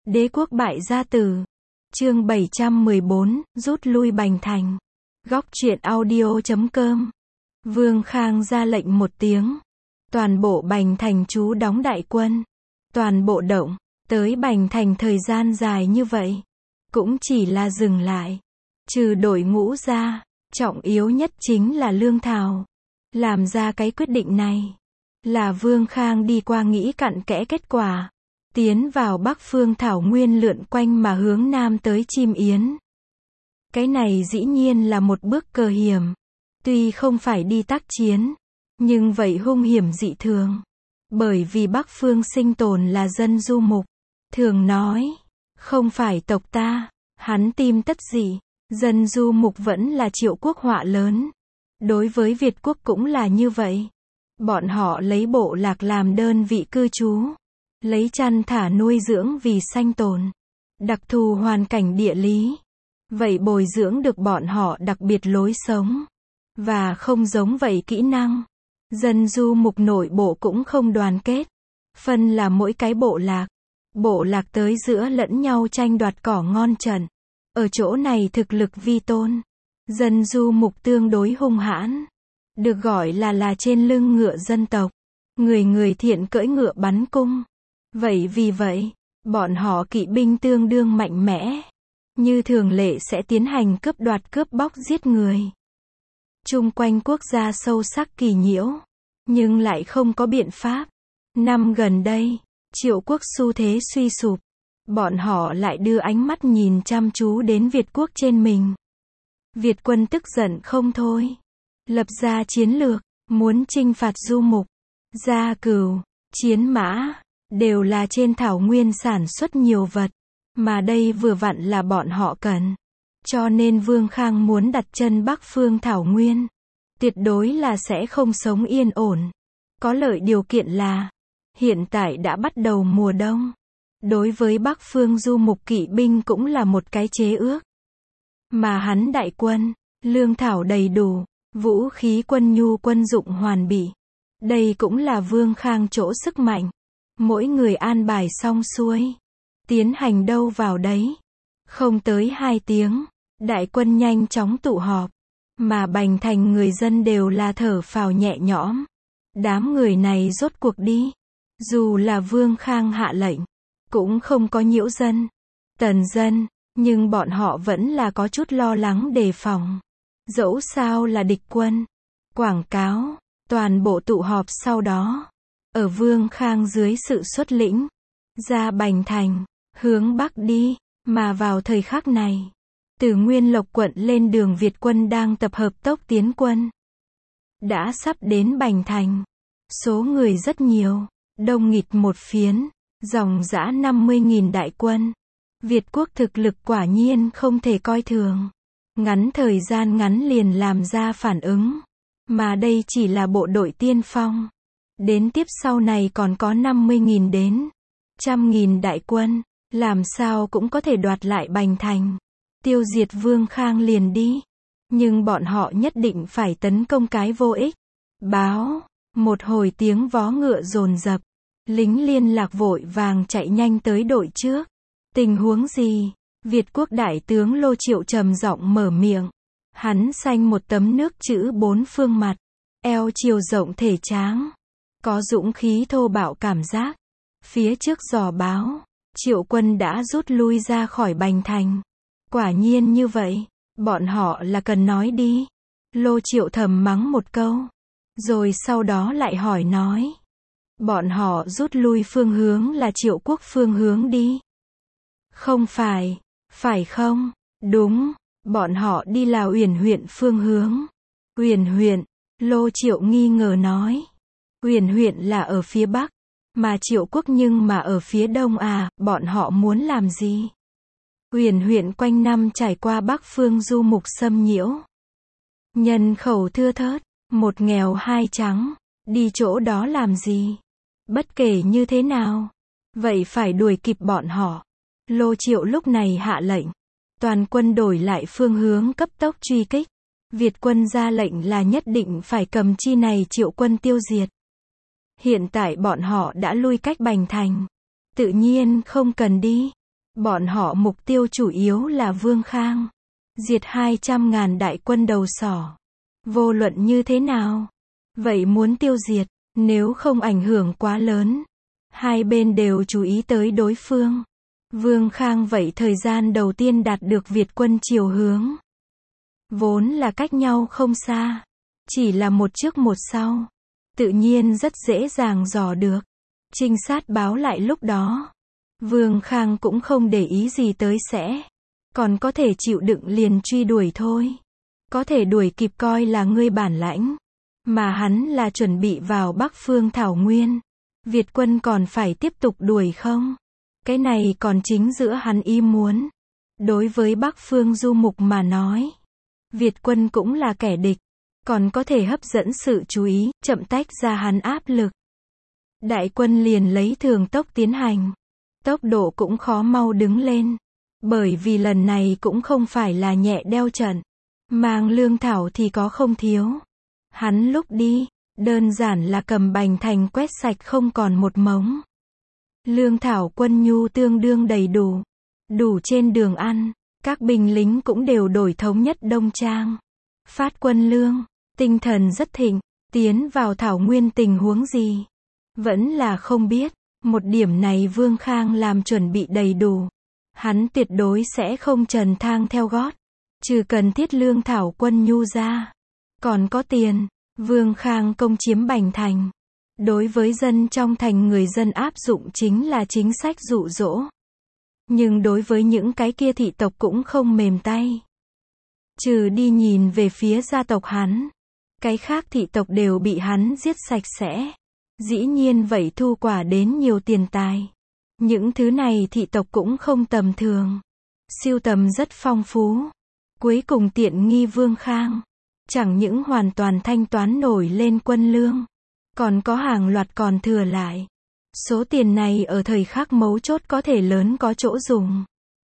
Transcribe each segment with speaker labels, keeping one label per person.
Speaker 1: Đế quốc bại gia tử. Chương 714, rút lui Bành Thành. Góc truyện audio.com. Vương Khang ra lệnh một tiếng. Toàn bộ Bành Thành trú đóng đại quân. Toàn bộ động, tới Bành Thành thời gian dài như vậy. Cũng chỉ là dừng lại. Trừ đội ngũ ra, trọng yếu nhất chính là lương thảo. Làm ra cái quyết định này, là Vương Khang đi qua nghĩ cặn kẽ kết quả. Tiến vào Bắc Phương thảo nguyên lượn quanh mà hướng nam tới Chim Yến. Cái này dĩ nhiên là một bước cơ hiểm. Tuy không phải đi tác chiến, nhưng vậy hung hiểm dị thường. Bởi vì Bắc Phương sinh tồn là dân du mục. Thường nói, không phải tộc ta, hắn tim tất dị. Dân du mục vẫn là Triệu quốc họa lớn. Đối với Việt quốc cũng là như vậy. Bọn họ lấy bộ lạc làm đơn vị cư trú. Lấy chăn thả nuôi dưỡng vì sanh tồn. Đặc thù hoàn cảnh địa lý. Vậy bồi dưỡng được bọn họ đặc biệt lối sống. Và không giống vậy kỹ năng. Dân du mục nội bộ cũng không đoàn kết. Phân là mỗi cái bộ lạc. Bộ lạc tới giữa lẫn nhau tranh đoạt cỏ ngon trận. Ở chỗ này thực lực vi tôn. Dân du mục tương đối hung hãn. Được gọi là trên lưng ngựa dân tộc. Người người thiện cưỡi ngựa bắn cung. Vậy vì vậy, bọn họ kỵ binh tương đương mạnh mẽ. Như thường lệ sẽ tiến hành cướp đoạt cướp bóc giết người. Chung quanh quốc gia sâu sắc kỳ nhiễu. Nhưng lại không có biện pháp. Năm gần đây, Triệu quốc xu thế suy sụp. Bọn họ lại đưa ánh mắt nhìn chăm chú đến Việt quốc trên mình. Việt quân tức giận không thôi. Lập ra chiến lược, muốn chinh phạt du mục. Gia cừu, chiến mã, đều là trên thảo nguyên sản xuất nhiều vật. Mà đây vừa vặn là bọn họ cần. Cho nên Vương Khang muốn đặt chân Bắc Phương thảo nguyên. Tuyệt đối là sẽ không sống yên ổn. Có lợi điều kiện là, hiện tại đã bắt đầu mùa đông. Đối với Bắc Phương du mục kỵ binh cũng là một cái chế ước. Mà hắn đại quân, lương thảo đầy đủ, vũ khí quân nhu quân dụng hoàn bị. Đây cũng là Vương Khang chỗ sức mạnh. Mỗi người an bài xong xuôi. Tiến hành đâu vào đấy. Không tới 2 tiếng, đại quân nhanh chóng tụ họp. Mà Bành Thành người dân đều là thở phào nhẹ nhõm. Đám người này rốt cuộc đi. Dù là Vương Khang hạ lệnh, cũng không có nhiễu dân, tần dân, nhưng bọn họ vẫn là có chút lo lắng đề phòng. Dẫu sao là địch quân. Quảng cáo, toàn bộ tụ họp sau đó. Ở Vương Khang dưới sự xuất lĩnh, ra Bành Thành, hướng Bắc đi, mà vào thời khắc này, từ Nguyên Lộc quận lên đường Việt quân đang tập hợp tốc tiến quân. Đã sắp đến Bành Thành. Số người rất nhiều, đông nghịt một phiến, dòng dã 50.000 đại quân. Việt quốc thực lực quả nhiên không thể coi thường. Ngắn thời gian ngắn liền làm ra phản ứng. Mà đây chỉ là bộ đội tiên phong. Đến tiếp sau này còn có 50.000 đến 100.000 đại quân. Làm sao cũng có thể đoạt lại Bành Thành. Tiêu diệt Vương Khang liền đi. Nhưng bọn họ nhất định phải tấn công cái vô ích. Báo. Một hồi tiếng vó ngựa dồn dập. Lính liên lạc vội vàng chạy nhanh tới đội trước. Tình huống gì? Việt quốc đại tướng Lô Triệu trầm giọng mở miệng. Hắn xanh một tấm nước chữ 4 phương mặt. Eo chiều rộng thể tráng. Có dũng khí thô bạo cảm giác. Phía trước dò báo. Triệu quân đã rút lui ra khỏi Bành Thành. Quả nhiên như vậy. Bọn họ là cần nói đi. Lô Triệu thầm mắng một câu. Rồi sau đó lại hỏi nói. Bọn họ rút lui phương hướng là Triệu quốc phương hướng đi. Không phải. Phải không? Đúng. Bọn họ đi là Uyển huyện phương hướng. Uyển huyện. Lô Triệu nghi ngờ nói. Uyển huyện là ở phía Bắc. Mà Triệu quốc nhưng mà ở phía Đông à. Bọn họ muốn làm gì? Uyển huyện quanh năm trải qua Bắc Phương du mục xâm nhiễu. Nhân khẩu thưa thớt. Một nghèo hai trắng. Đi chỗ đó làm gì? Bất kể như thế nào. Vậy phải đuổi kịp bọn họ. Lô Triệu lúc này hạ lệnh. Toàn quân đổi lại phương hướng cấp tốc truy kích. Việt quân ra lệnh là nhất định phải cầm chi này Triệu quân tiêu diệt. Hiện tại bọn họ đã lui cách Bành Thành. Tự nhiên không cần đi. Bọn họ mục tiêu chủ yếu là Vương Khang. Diệt 200.000 đại quân đầu sỏ. Vô luận như thế nào? Vậy muốn tiêu diệt, nếu không ảnh hưởng quá lớn. Hai bên đều chú ý tới đối phương. Vương Khang vậy thời gian đầu tiên đạt được Việt quân chiều hướng. Vốn là cách nhau không xa. Chỉ là một trước một sau. Tự nhiên rất dễ dàng dò được. Trinh sát báo lại lúc đó. Vương Khang cũng không để ý gì tới sẽ. Còn có thể chịu đựng liền truy đuổi thôi. Có thể đuổi kịp coi là ngươi bản lãnh. Mà hắn là chuẩn bị vào Bắc Phương Thảo Nguyên. Việt quân còn phải tiếp tục đuổi không? Cái này còn chính giữa hắn ý muốn. Đối với Bắc Phương Du Mục mà nói. Việt quân cũng là kẻ địch. Còn có thể hấp dẫn sự chú ý, chậm tách ra hắn áp lực. Đại quân liền lấy thường tốc tiến hành. Tốc độ cũng khó mau đứng lên. Bởi vì lần này cũng không phải là nhẹ đeo trận. Mang lương thảo thì có không thiếu. Hắn lúc đi, đơn giản là cầm Bành Thành quét sạch không còn một mống. Lương thảo quân nhu tương đương đầy đủ. Đủ trên đường ăn. Các binh lính cũng đều đổi thống nhất đông trang. Phát quân lương, tinh thần rất thịnh. Tiến vào Thảo Nguyên tình huống gì? Vẫn là không biết. Một điểm này Vương Khang làm chuẩn bị đầy đủ. Hắn tuyệt đối sẽ không trần thang theo gót. Trừ cần thiết lương thảo quân nhu ra. Còn có tiền. Vương Khang công chiếm Bành Thành. Đối với dân trong thành người dân áp dụng chính là chính sách dụ dỗ. Nhưng đối với những cái kia thị tộc cũng không mềm tay. Trừ đi nhìn về phía gia tộc hắn. Cái khác thị tộc đều bị hắn giết sạch sẽ. Dĩ nhiên vậy thu quả đến nhiều tiền tài. Những thứ này thị tộc cũng không tầm thường. Sưu tầm rất phong phú. Cuối cùng tiện nghi Vương Khang. Chẳng những hoàn toàn thanh toán nổi lên quân lương. Còn có hàng loạt còn thừa lại. Số tiền này ở thời khắc mấu chốt có thể lớn có chỗ dùng.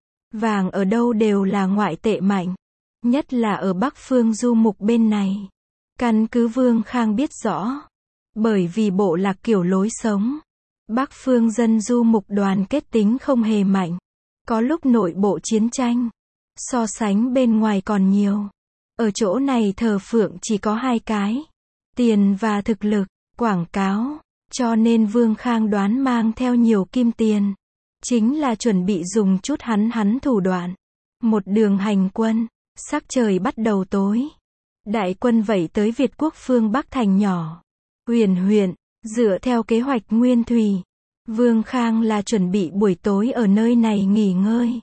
Speaker 1: Vàng ở đâu đều là ngoại tệ mạnh. Nhất là ở Bắc Phương Du Mục bên này. Căn cứ Vương Khang biết rõ. Bởi vì bộ lạc kiểu lối sống. Bắc Phương dân Du Mục đoàn kết tính không hề mạnh. Có lúc nội bộ chiến tranh. So sánh bên ngoài còn nhiều. Ở chỗ này thờ phượng chỉ có hai cái. Tiền và thực lực, quảng cáo. Cho nên Vương Khang đoán mang theo nhiều kim tiền. Chính là chuẩn bị dùng chút hắn thủ đoạn. Một đường hành quân. Sắc trời bắt đầu tối. Đại quân vẩy tới Việt quốc phương Bắc thành nhỏ. Huyền huyện, dựa theo kế hoạch nguyên thủy. Vương Khang là chuẩn bị buổi tối ở nơi này nghỉ ngơi.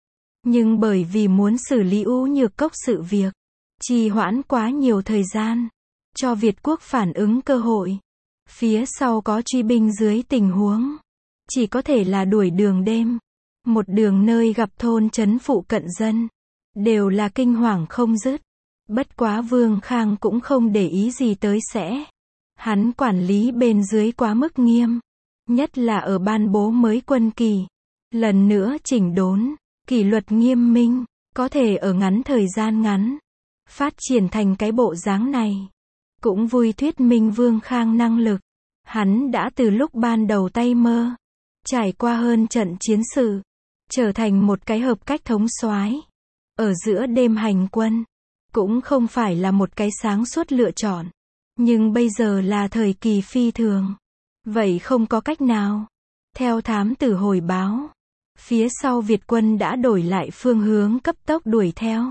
Speaker 1: Nhưng bởi vì muốn xử lý U Nhược Cốc sự việc. Trì hoãn quá nhiều thời gian. Cho Việt quốc phản ứng cơ hội. Phía sau có truy binh dưới tình huống. Chỉ có thể là đuổi đường đêm. Một đường nơi gặp thôn trấn phụ cận dân. Đều là kinh hoàng không dứt. Bất quá Vương Khang cũng không để ý gì tới sẽ. Hắn quản lý bên dưới quá mức nghiêm. Nhất là ở ban bố mới quân kỳ. Lần nữa chỉnh đốn. Kỷ luật nghiêm minh. Có thể ở ngắn thời gian ngắn. Phát triển thành cái bộ dáng này. Cũng vui thuyết minh Vương Khang năng lực. Hắn đã từ lúc ban đầu tay mơ. Trải qua hơn trận chiến sự. Trở thành một cái hợp cách thống soái. Ở giữa đêm hành quân. Cũng không phải là một cái sáng suốt lựa chọn. Nhưng bây giờ là thời kỳ phi thường. Vậy không có cách nào. Theo thám tử hồi báo. Phía sau Việt quân đã đổi lại phương hướng cấp tốc đuổi theo.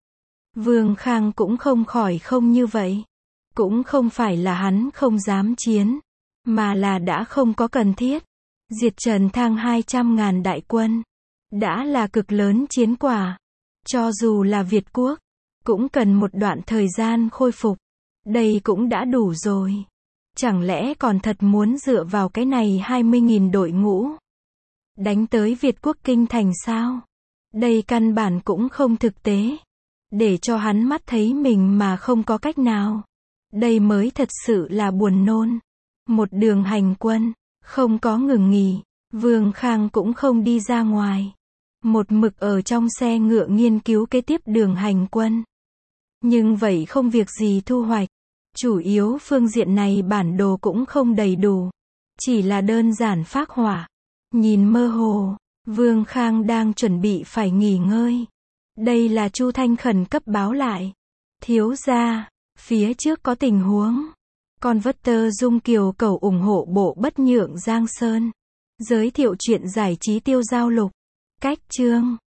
Speaker 1: Vương Khang cũng không khỏi không như vậy. Cũng không phải là hắn không dám chiến. Mà là đã không có cần thiết. Diệt trần thang 200.000 đại quân. Đã là cực lớn chiến quả. Cho dù là Việt quốc. Cũng cần một đoạn thời gian khôi phục. Đây cũng đã đủ rồi. Chẳng lẽ còn thật muốn dựa vào cái này 20.000 đội ngũ. Đánh tới Việt quốc kinh thành sao? Đây căn bản cũng không thực tế. Để cho hắn mắt thấy mình mà không có cách nào. Đây mới thật sự là buồn nôn. Một đường hành quân. Không có ngừng nghỉ. Vương Khang cũng không đi ra ngoài. Một mực ở trong xe ngựa nghiên cứu kế tiếp đường hành quân. Nhưng vậy không việc gì thu hoạch. Chủ yếu phương diện này bản đồ cũng không đầy đủ. Chỉ là đơn giản phác họa. Nhìn mơ hồ. Vương Khang đang chuẩn bị phải nghỉ ngơi. Đây là Chu Thanh khẩn cấp báo lại. Thiếu gia, phía trước có tình huống. Con Vất Dung Kiều cầu ủng hộ bộ Bất Nhượng Giang Sơn. Giới thiệu chuyện giải trí tiêu giao lục. Cách chương